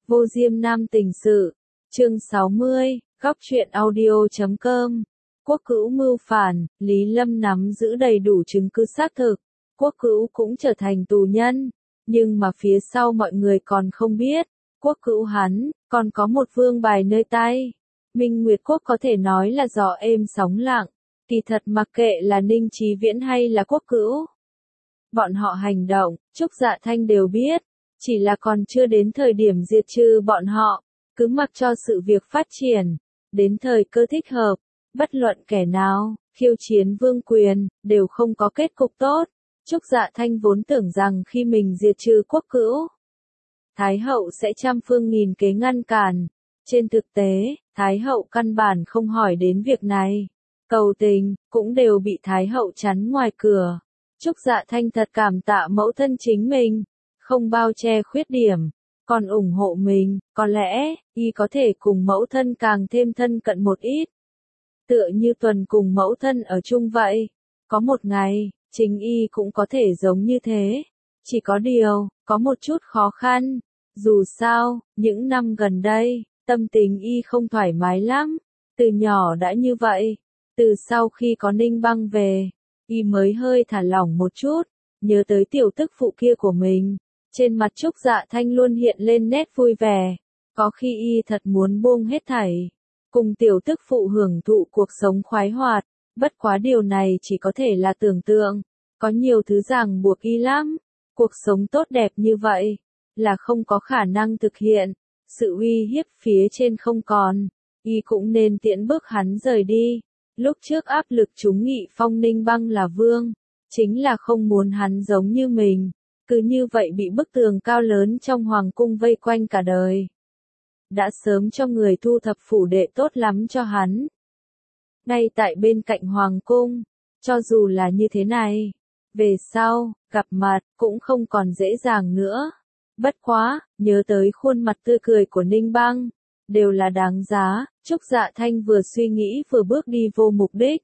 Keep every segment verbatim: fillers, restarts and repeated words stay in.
Vô Diêm Nam Tình Sự, chương sáu mươi, góc truyện audio chấm com. Quốc Cữu mưu phản, Lý Lâm nắm giữ đầy đủ chứng cứ xác thực, Quốc Cữu cũng trở thành tù nhân, nhưng mà phía sau mọi người còn không biết, Quốc Cữu hắn, còn có một vương bài nơi tay. Minh Nguyệt Quốc có thể nói là gió êm sóng lặng, kỳ thật mặc kệ là Ninh Chí Viễn hay là Quốc Cữu. Bọn họ hành động, Trúc Dạ Thanh đều biết, chỉ là còn chưa đến thời điểm diệt trừ bọn họ, cứ mặc cho sự việc phát triển, đến thời cơ thích hợp, bất luận kẻ nào, khiêu chiến vương quyền, đều không có kết cục tốt. Trúc Dạ Thanh vốn tưởng rằng khi mình diệt trừ Quốc Cữu, Thái hậu sẽ trăm phương nghìn kế ngăn cản. Trên thực tế, Thái hậu căn bản không hỏi đến việc này. Cầu tình, cũng đều bị Thái hậu chắn ngoài cửa. Trúc Dạ Thanh thật cảm tạ mẫu thân chính mình, không bao che khuyết điểm, còn ủng hộ mình, có lẽ, y có thể cùng mẫu thân càng thêm thân cận một ít. Tựa như Tuần cùng mẫu thân ở chung vậy, có một ngày, chính y cũng có thể giống như thế. Chỉ có điều, có một chút khó khăn, dù sao, những năm gần đây, tâm tình y không thoải mái lắm, từ nhỏ đã như vậy, từ sau khi có Ninh Băng về, y mới hơi thả lỏng một chút, nhớ tới tiểu tức phụ kia của mình, trên mặt Trúc Dạ Thanh luôn hiện lên nét vui vẻ, có khi y thật muốn buông hết thảy, cùng tiểu tức phụ hưởng thụ cuộc sống khoái hoạt, bất quá điều này chỉ có thể là tưởng tượng, có nhiều thứ ràng buộc y lắm, cuộc sống tốt đẹp như vậy, là không có khả năng thực hiện, sự uy hiếp phía trên không còn, y cũng nên tiễn bước hắn rời đi. Lúc trước áp lực chúng nghị phong Ninh Băng là vương, chính là không muốn hắn giống như mình, cứ như vậy bị bức tường cao lớn trong hoàng cung vây quanh cả đời. Đã sớm cho người thu thập phủ đệ tốt lắm cho hắn. Ngay tại bên cạnh hoàng cung, cho dù là như thế này, về sau, gặp mặt, cũng không còn dễ dàng nữa. Bất quá, nhớ tới khuôn mặt tươi cười của Ninh Băng, đều là đáng giá. Trúc Dạ Thanh vừa suy nghĩ vừa bước đi vô mục đích.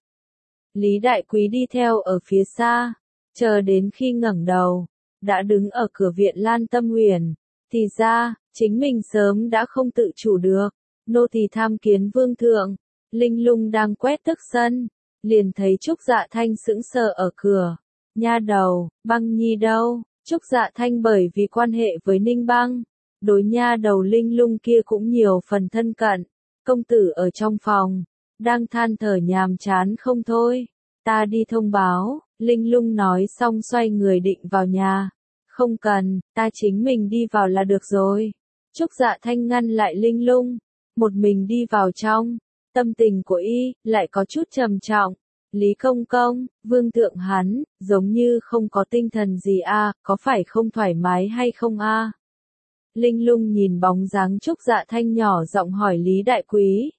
Lý Đại Quý đi theo ở phía xa, chờ đến khi ngẩng đầu, đã đứng ở cửa viện Lan Tâm Huyền. Thì ra, chính mình sớm đã không tự chủ được, nô tỳ tham kiến vương thượng. Linh Lung đang quét tước sân, liền thấy Trúc Dạ Thanh sững sờ ở cửa. Nha đầu, Băng Nhi đâu? Trúc Dạ Thanh bởi vì quan hệ với Ninh Băng, đối nha đầu Linh Lung kia cũng nhiều phần thân cận. Công tử ở trong phòng, đang than thở nhàm chán không thôi. Ta đi thông báo, Linh Lung nói xong xoay người định vào nhà. Không cần, ta chính mình đi vào là được rồi. Trúc Dạ Thanh ngăn lại Linh Lung, một mình đi vào trong. Tâm tình của y lại có chút trầm trọng. Lý Công Công, vương thượng hắn, giống như không có tinh thần gì a, có phải không thoải mái hay không a? Linh Lung nhìn bóng dáng Trúc Dạ Thanh nhỏ giọng hỏi Lý Đại Quý.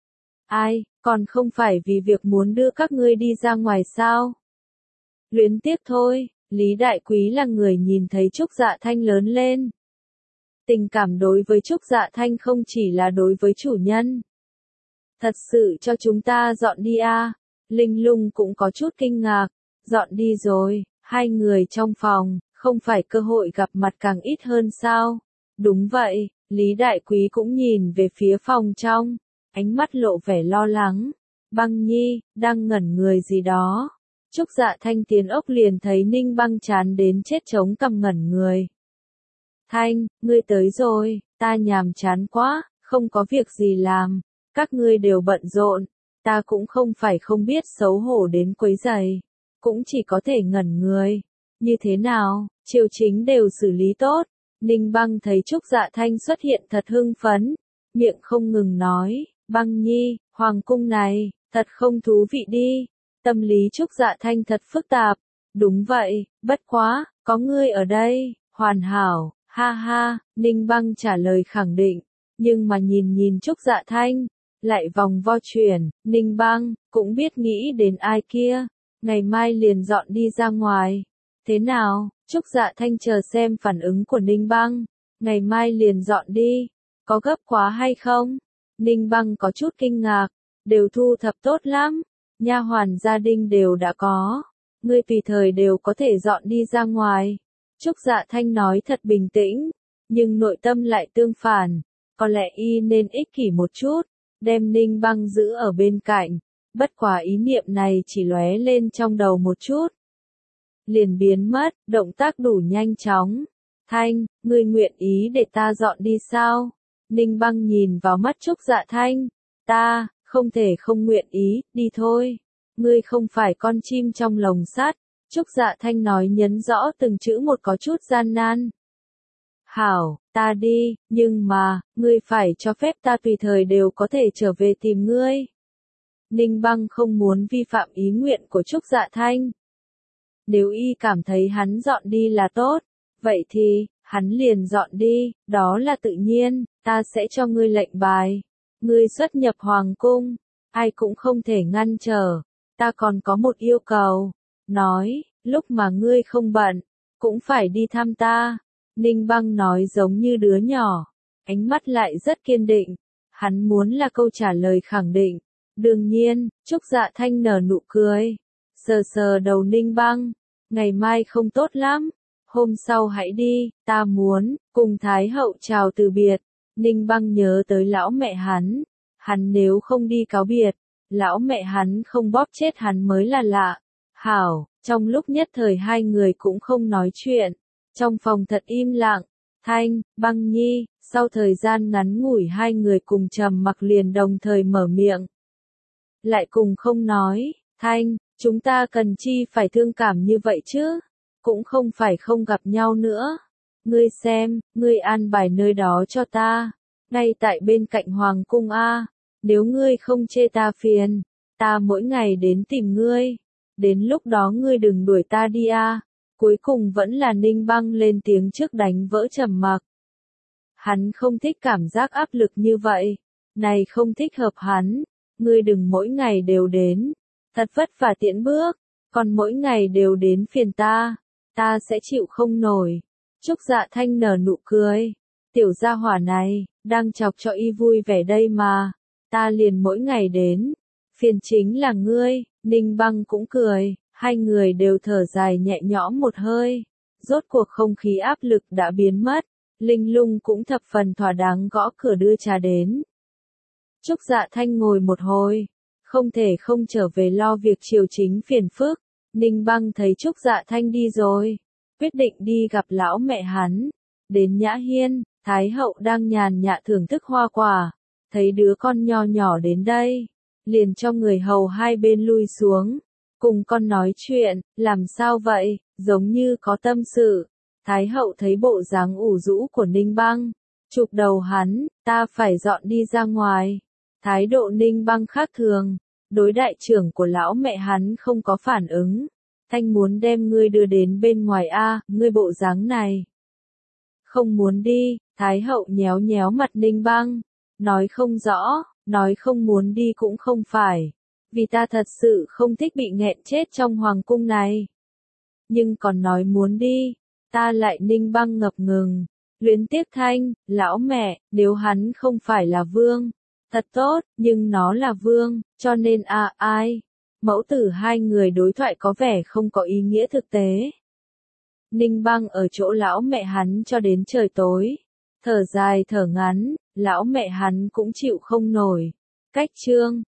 Ai, còn không phải vì việc muốn đưa các ngươi đi ra ngoài sao? Luyến tiếc thôi, Lý Đại Quý là người nhìn thấy Trúc Dạ Thanh lớn lên. Tình cảm đối với Trúc Dạ Thanh không chỉ là đối với chủ nhân. Thật sự cho chúng ta dọn đi a? Linh Lung cũng có chút kinh ngạc, dọn đi rồi, hai người trong phòng, không phải cơ hội gặp mặt càng ít hơn sao? Đúng vậy, Lý Đại Quý cũng nhìn về phía phòng trong, ánh mắt lộ vẻ lo lắng. Băng Nhi, đang ngẩn người gì đó. Trúc Dạ Thanh tiến ốc liền thấy Ninh Băng chán đến chết chống cằm ngẩn người. Thanh, ngươi tới rồi, ta nhàm chán quá, không có việc gì làm, các ngươi đều bận rộn. Ta cũng không phải không biết xấu hổ đến quấy rầy, cũng chỉ có thể ngẩn người. Như thế nào, triều chính đều xử lý tốt. Ninh Băng thấy Trúc Dạ Thanh xuất hiện thật hưng phấn, miệng không ngừng nói, Băng Nhi, hoàng cung này, thật không thú vị đi. Tâm lý Trúc Dạ Thanh thật phức tạp. Đúng vậy, bất quá, có ngươi ở đây, hoàn hảo, ha ha. Ninh Băng trả lời khẳng định, nhưng mà nhìn nhìn Trúc Dạ Thanh, lại vòng vo chuyển. Ninh Băng cũng biết nghĩ đến ai kia, ngày mai liền dọn đi ra ngoài. Thế nào? Trúc Dạ Thanh chờ xem phản ứng của Ninh Băng. Ngày mai liền dọn đi, có gấp quá hay không? Ninh Băng có chút kinh ngạc, đều thu thập tốt lắm, nha hoàn gia đình đều đã có, ngươi tùy thời đều có thể dọn đi ra ngoài. Trúc Dạ Thanh nói thật bình tĩnh, nhưng nội tâm lại tương phản, có lẽ y nên ích kỷ một chút, đem Ninh Băng giữ ở bên cạnh, bất quá ý niệm này chỉ lóe lên trong đầu một chút, liền biến mất, động tác đủ nhanh chóng. Thanh, ngươi nguyện ý để ta dọn đi sao? Ninh Băng nhìn vào mắt Trúc Dạ Thanh, ta, không thể không nguyện ý, đi thôi. Ngươi không phải con chim trong lồng sắt. Trúc Dạ Thanh nói nhấn rõ từng chữ một có chút gian nan. Hảo, ta đi, nhưng mà, ngươi phải cho phép ta tùy thời đều có thể trở về tìm ngươi. Ninh Băng không muốn vi phạm ý nguyện của Trúc Dạ Thanh. Nếu y cảm thấy hắn dọn đi là tốt, vậy thì, hắn liền dọn đi, đó là tự nhiên, ta sẽ cho ngươi lệnh bài. Ngươi xuất nhập hoàng cung, ai cũng không thể ngăn trở, ta còn có một yêu cầu. Nói, lúc mà ngươi không bận, cũng phải đi thăm ta. Ninh Băng nói giống như đứa nhỏ, ánh mắt lại rất kiên định, hắn muốn là câu trả lời khẳng định. Đương nhiên, Trúc Dạ Thanh nở nụ cười, sờ sờ đầu Ninh Băng, ngày mai không tốt lắm, hôm sau hãy đi, ta muốn, cùng Thái hậu chào từ biệt. Ninh Băng nhớ tới lão mẹ hắn, hắn nếu không đi cáo biệt, lão mẹ hắn không bóp chết hắn mới là lạ. Hảo, trong lúc nhất thời hai người cũng không nói chuyện, trong phòng thật im lặng. Thanh, Băng Nhi, sau thời gian ngắn ngủi hai người cùng trầm mặc liền đồng thời mở miệng. Lại cùng không nói, Thanh, chúng ta cần chi phải thương cảm như vậy chứ, cũng không phải không gặp nhau nữa. Ngươi xem, ngươi an bài nơi đó cho ta, ngay tại bên cạnh hoàng cung a. Nếu ngươi không chê ta phiền, ta mỗi ngày đến tìm ngươi. Đến lúc đó ngươi đừng đuổi ta đi a. Cuối cùng vẫn là Ninh Băng lên tiếng trước đánh vỡ trầm mặc. Hắn không thích cảm giác áp lực như vậy, này không thích hợp hắn. Ngươi đừng mỗi ngày đều đến, thật vất vả tiễn bước, còn mỗi ngày đều đến phiền ta, ta sẽ chịu không nổi. Trúc Dạ Thanh nở nụ cười, tiểu gia hỏa này, đang chọc cho y vui vẻ đây mà, ta liền mỗi ngày đến, phiền chính là ngươi. Ninh Băng cũng cười, hai người đều thở dài nhẹ nhõm một hơi, rốt cuộc không khí áp lực đã biến mất, Linh Lung cũng thập phần thỏa đáng gõ cửa đưa trà đến. Trúc Dạ Thanh ngồi một hồi, không thể không trở về lo việc triều chính phiền phức. Ninh Băng thấy Trúc Dạ Thanh đi rồi, quyết định đi gặp lão mẹ hắn. Đến Nhã Hiên, Thái hậu đang nhàn nhã thưởng thức hoa quả, thấy đứa con nho nhỏ đến đây, liền cho người hầu hai bên lui xuống, cùng con nói chuyện. Làm sao vậy, giống như có tâm sự. Thái hậu thấy bộ dáng ủ rũ của Ninh Băng, chụp đầu hắn, ta phải dọn đi ra ngoài. Thái độ Ninh Băng khác thường, đối đại trưởng của lão mẹ hắn không có phản ứng. Thanh muốn đem ngươi đưa đến bên ngoài a, ngươi bộ dáng này. Không muốn đi, Thái hậu nhéo nhéo mặt Ninh Băng, nói không rõ, nói không muốn đi cũng không phải, vì ta thật sự không thích bị nghẹn chết trong hoàng cung này. Nhưng còn nói muốn đi, ta lại. Ninh Băng ngập ngừng, luyến tiếc Thanh, lão mẹ, nếu hắn không phải là vương, thật tốt, nhưng nó là vương, cho nên à ai. Mẫu tử hai người đối thoại có vẻ không có ý nghĩa thực tế. Ninh Băng ở chỗ lão mẹ hắn cho đến trời tối, thở dài thở ngắn, lão mẹ hắn cũng chịu không nổi. Cách chương